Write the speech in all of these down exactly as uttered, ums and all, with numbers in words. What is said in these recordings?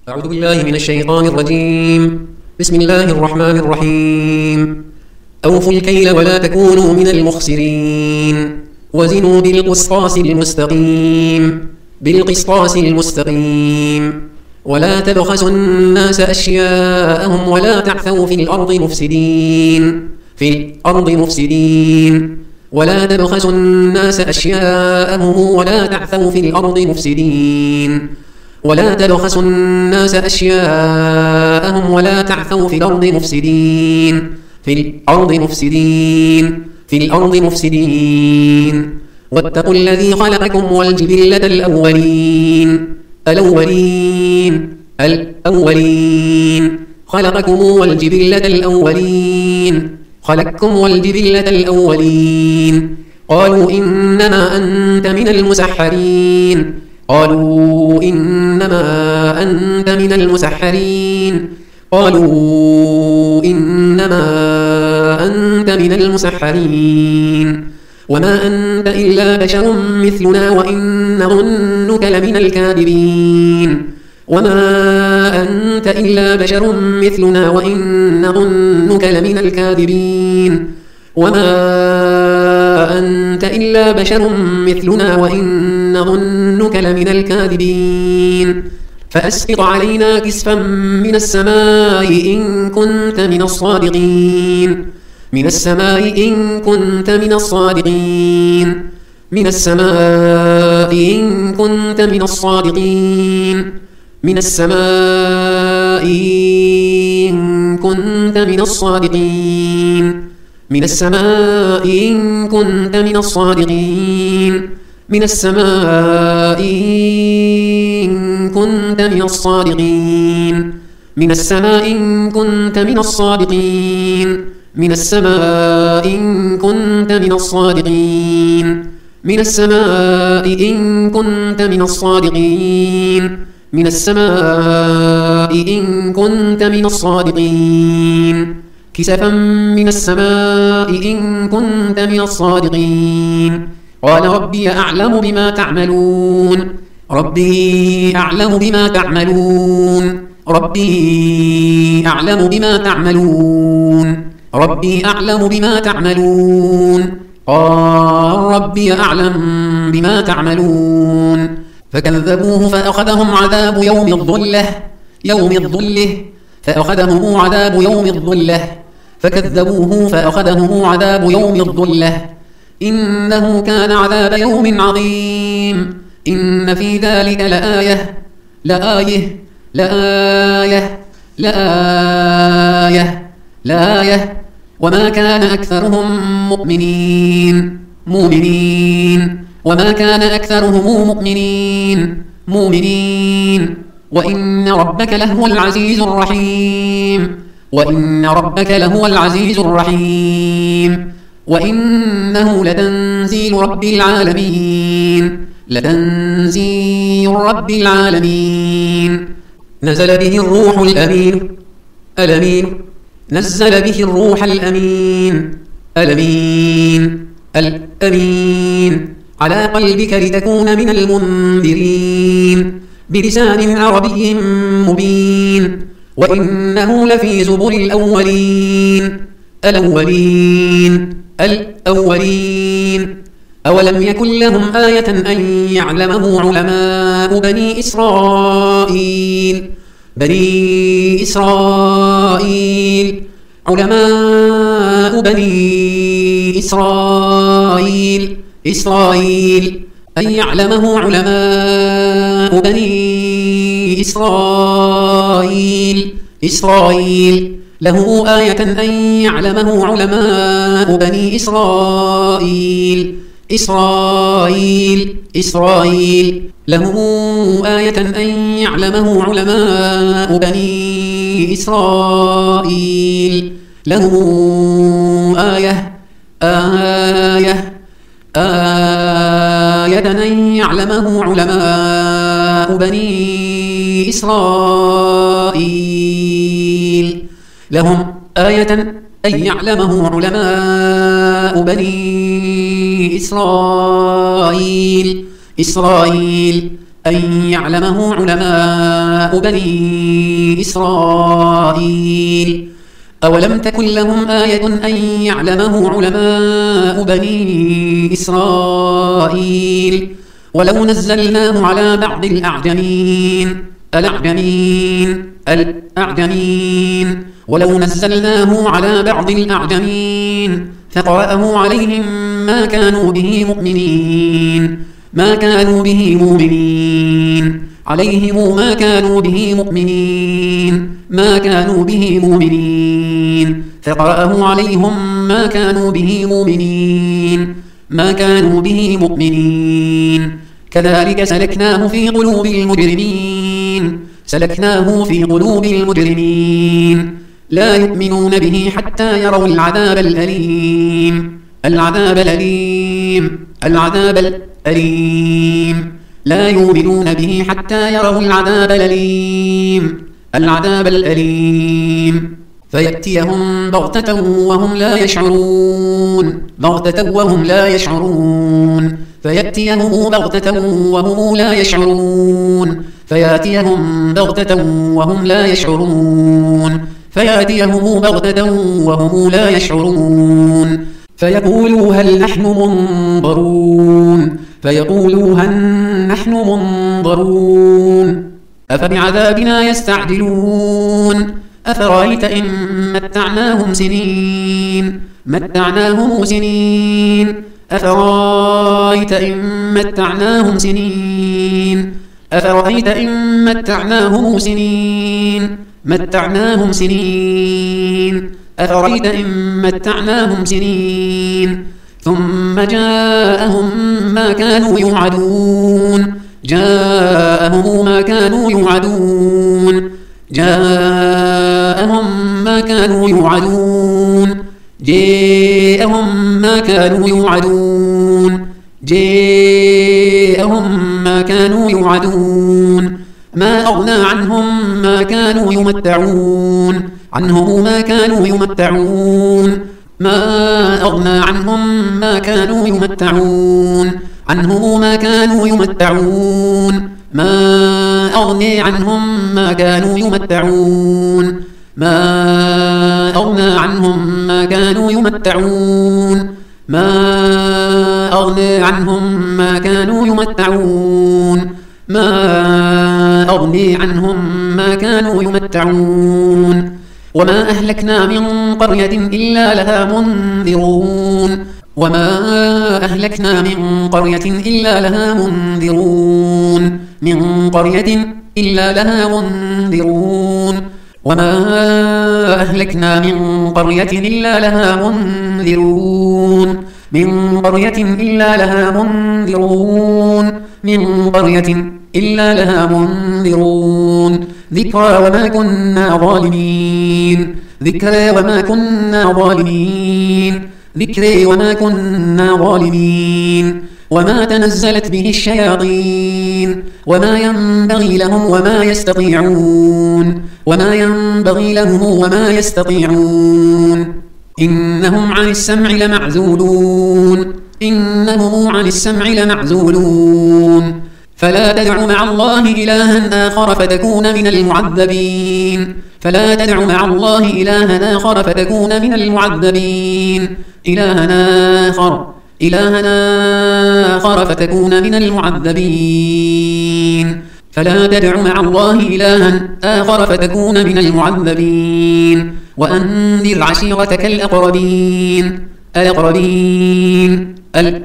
أعوذ بالله من الشيطان الرجيم. بسم الله الرحمن الرحيم. أوفوا الكيل ولا تكونوا من المخسرين وزنوا بالقسطاس المستقيم بالقسطاس المستقيم ولا تبخسوا الناس أشياءهم ولا تعثوا في الأرض مفسدين في الأرض مفسدين ولا تبخسوا الناس أشياءهم ولا تعثوا في الأرض مفسدين ولا تبخسوا الناس أشياءهم ولا تعثوا في الأرض مفسدين في الأرض مفسدين في الأرض مفسدين واتقوا الذي خلقكم والجبلة الأولين الأولين الأولين خلقكم والجبلة الأولين خلقكم والجبلة الأولين قالوا إنما أنت من المسحرين قالوا إنما أنت من المسحرين قالوا إنما أنت من المسحرين وما أنت إلا بشر مثلنا وإن نظنك لمن الكاذبين وما أنت إلا بشر مثلنا وإن نظنك لمن الكاذبين وما أنت إلا بشر مثلنا وإن نظنك لمن الكاذبين فأسقط علينا كسفا من السماء إن كنت من الصادقين من السماء إن كنت من الصادقين من السماء إن كنت من الصادقين من السماء إن كنت من الصادقين من السماء إن كنت من الصادقين من السماء إن كنت من الصادقين من السماء إن كنت من الصادقين من السماء إن كنت من الصادقين من السماء إن كنت من الصادقين من السماء إن كنت من الصادقين كسفا من السماء إن كنت من الصادقين قال ربي أعلم بما تعملون ربي أعلم بما تعملون ربي أعلم بما تعملون ربي أعلم بما تعملون قال ربي أعلم بما تعملون فكذبوه فأخذهم عذاب يوم الظلة يوم الظلة فأخذهم عذاب يوم الظلة فكذبوه فأخذهم عذاب يوم الظلة إنه كان عذاب يوم عظيم إن في ذلك لآية لآية لآية لآية لآية وما كان أكثرهم مؤمنين مؤمنين وما كان أكثرهم مؤمنين مؤمنين وإن ربك لهو العزيز الرحيم وإن ربك لهو العزيز الرحيم وإنه لتنزيل رب العالمين لتنزيل رب العالمين نزل به الروح الأمين الأمين نزل به الروح الأمين الأمين الأمين على قلبك لتكون من المنذرين بلسان عربي مبين وإنه لفي زبر الأولين الأولين الأولين أولم يكن لهم آية أن يعلمه علماء بني إسرائيل بني إسرائيل علماء بني إسرائيل إسرائيل أن يعلمه علماء بني إسرائيل إسرائيل له آية أن يعلمه علماء بني إسرائيل إسرائيل إسرائيل له آية أن يعلمه علماء بني إسرائيل له آية آية آية أن يعلمه علماء بني إسرائيل لهم آية أن يعلمه علماء بني إسرائيل إسرائيل أن يعلمه علماء بني إسرائيل أولم تكن لهم آية أن يعلمه علماء بني إسرائيل ولو نزلناه على بعض الأعجمين الأعجمين الأعجمين ولو نزلناه على بعض الأعجمين فقرأه عليهم ما كانوا به مؤمنين ما كانوا به مؤمنين عليهم ما كانوا به مؤمنين ما كانوا به مؤمنين فقرأه عليهم ما كانوا به مؤمنين ما كانوا به مؤمنين كذلك سلكناه في قلوب المجرمين سلكناه في قلوب المجرمين لا يؤمنون به حتى يروا العذاب الأليم العذاب الأليم العذاب الأليم لا يؤمنون به حتى يروا العذاب الأليم العذاب الأليم فيأتيهم بغتة وهم لا يشعرون بغتة وهم لا يشعرون فيأتيهم بغتة وهم لا يشعرون فيأتيهم بغتة وهم لا يشعرون فيأتيهم بغتة وهم لا يشعرون فيقولوا هل نحن منظرون فيقولوا هل نحن منظرون أفبعذابنا يستعجلون أفرأيت إن متعناهم سنين متعناهم سنين أفرأيت إن متعناهم سنين أفرأيت إن متعناهم سنين متعناهم سنين أفرأيت إن متعناهم سنين ثم جاءهم ما كانوا يوعدون جاءهم ما كانوا يوعدون جاءهم ما كانوا يوعدون جاءهم ما كانوا يوعدون جاءهم ما كانوا يوعدون ما أغنى عنهم ما كانوا يمتعون عنهم ما كانوا يمتعون ما أغنى عنهم ما كانوا يمتعون عنهم ما كانوا يمتعون ما أغني عنهم ما كانوا يمتعون ما أغنى عنهم ما كانوا يمتعون ما أغني عنهم ما كانوا يمتعون ما أغني عنهم ما كانوا يمتعون وما أهلكنا من قرية إلا لها منذرون وما أهلكنا من قرية إلا لها منذرون من قرية إلا لها منذرون وما أهلكنا من قرية إلا لها منذرون من قرية إلا لها منذرون من قرية إلا لها منذرون ذكرى وما كنا ظالمين ذكرى وما كنا ظالمين ذكرى وما كنا ظالمين وما تنزلت به الشياطين وما ينبغي لهم وما يستطيعون وما ينبغي لهم وما يستطيعون إنهم عن السمع لمعزولون إنهم عن السمع لمعزولون فلا تدع مع الله إلها آخر فتكون من المعذبين فلا تدع مع الله إلها آخر فتكون من المعذبين إلها آخر إلها آخر فتكون من المعذبين فلا تدع مع الله إلها آخر فتكون من المعذبين وأنذر عشيرتك الأقربين الأقربين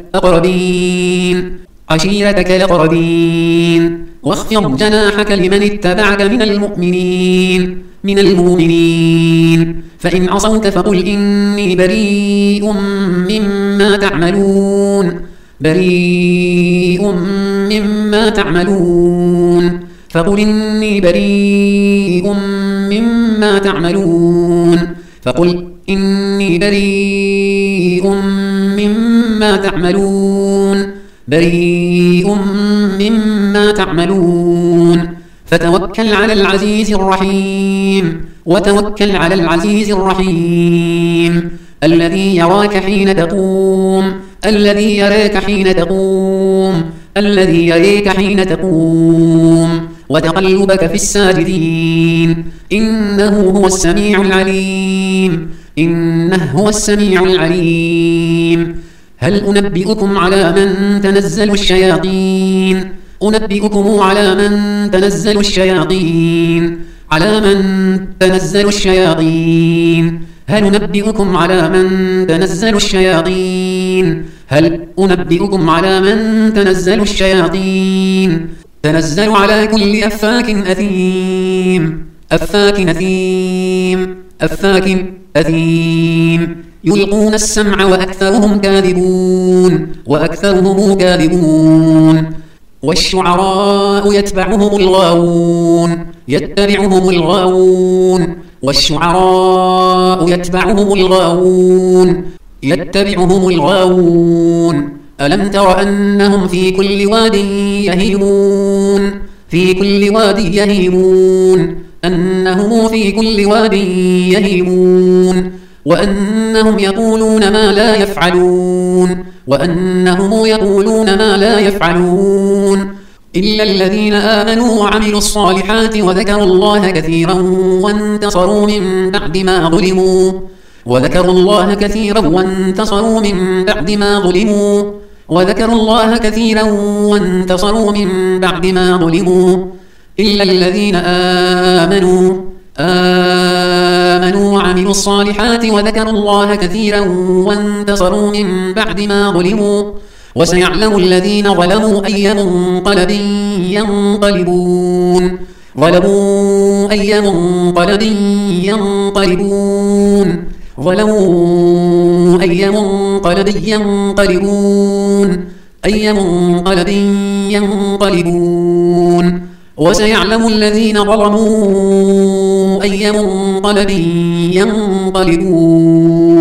الأقربين عشيرتك الأقربين واخفض جناحك لمن اتبعك من المؤمنين من المؤمنين فإن عصوك فقل إني بريء مما تعملون بريء مما تعملون فقل إني بريء مما تعملون فقل إني بريء مما تعملون بريء مما تعملون فتوكل على العزيز الرحيم وتوكل على العزيز الرحيم الذي يراك حين تقوم الذي يراك حين تقوم الذي يريك حين تقوم وتقلبك في الساجدين إنه هو السميع العليم إنه هو السميع العليم هل أنبئكم على من تنزل الشياطين أنبئكم على من تنزل الشياطين على من تنزل الشياطين هل أنبئكم على من تنزل الشياطين هل أنبئكم على من تنزل الشياطين تنزل على كل أفاك أثيم أفاك أثيم أفاك أثيم يلقون السمع وأكثرهم كاذبون وأكثرهم كاذبون والشعراء يتبعهم الغاوون يتبعهم الغاوون والشعراء يتبعهم الغاوون يتبعهم الغاوون ألم تر أنهم في كل واد يهيمون في كل واد يهيمون أنهم في كل واد يهيمون وأنهم يقولون ما لا يفعلون وأنهم يقولون ما لا يفعلون إلا الذين آمنوا وعملوا الصالحات وذكروا الله كثيرا وانتصروا من بعد ما ظلموا وذكروا الله كثيرا وانتصروا من بعد ما ظلموا وذكروا الله كثيرا وانتصروا من بعد ما ظلموا إلا الذين آمنوا آمنوا وعملوا الصالحات وذكروا الله كثيرا وانتصروا من بعد ما ظلموا وسيعلم الذين ظلموا أي منقلب ينقلبون ظلموا أي منقلب ينقلبون ظلموا أي منقلب ينقلبون أي منقلب ينقلبون وسيعلم الذين ظلموا أي منقلب ينقلبون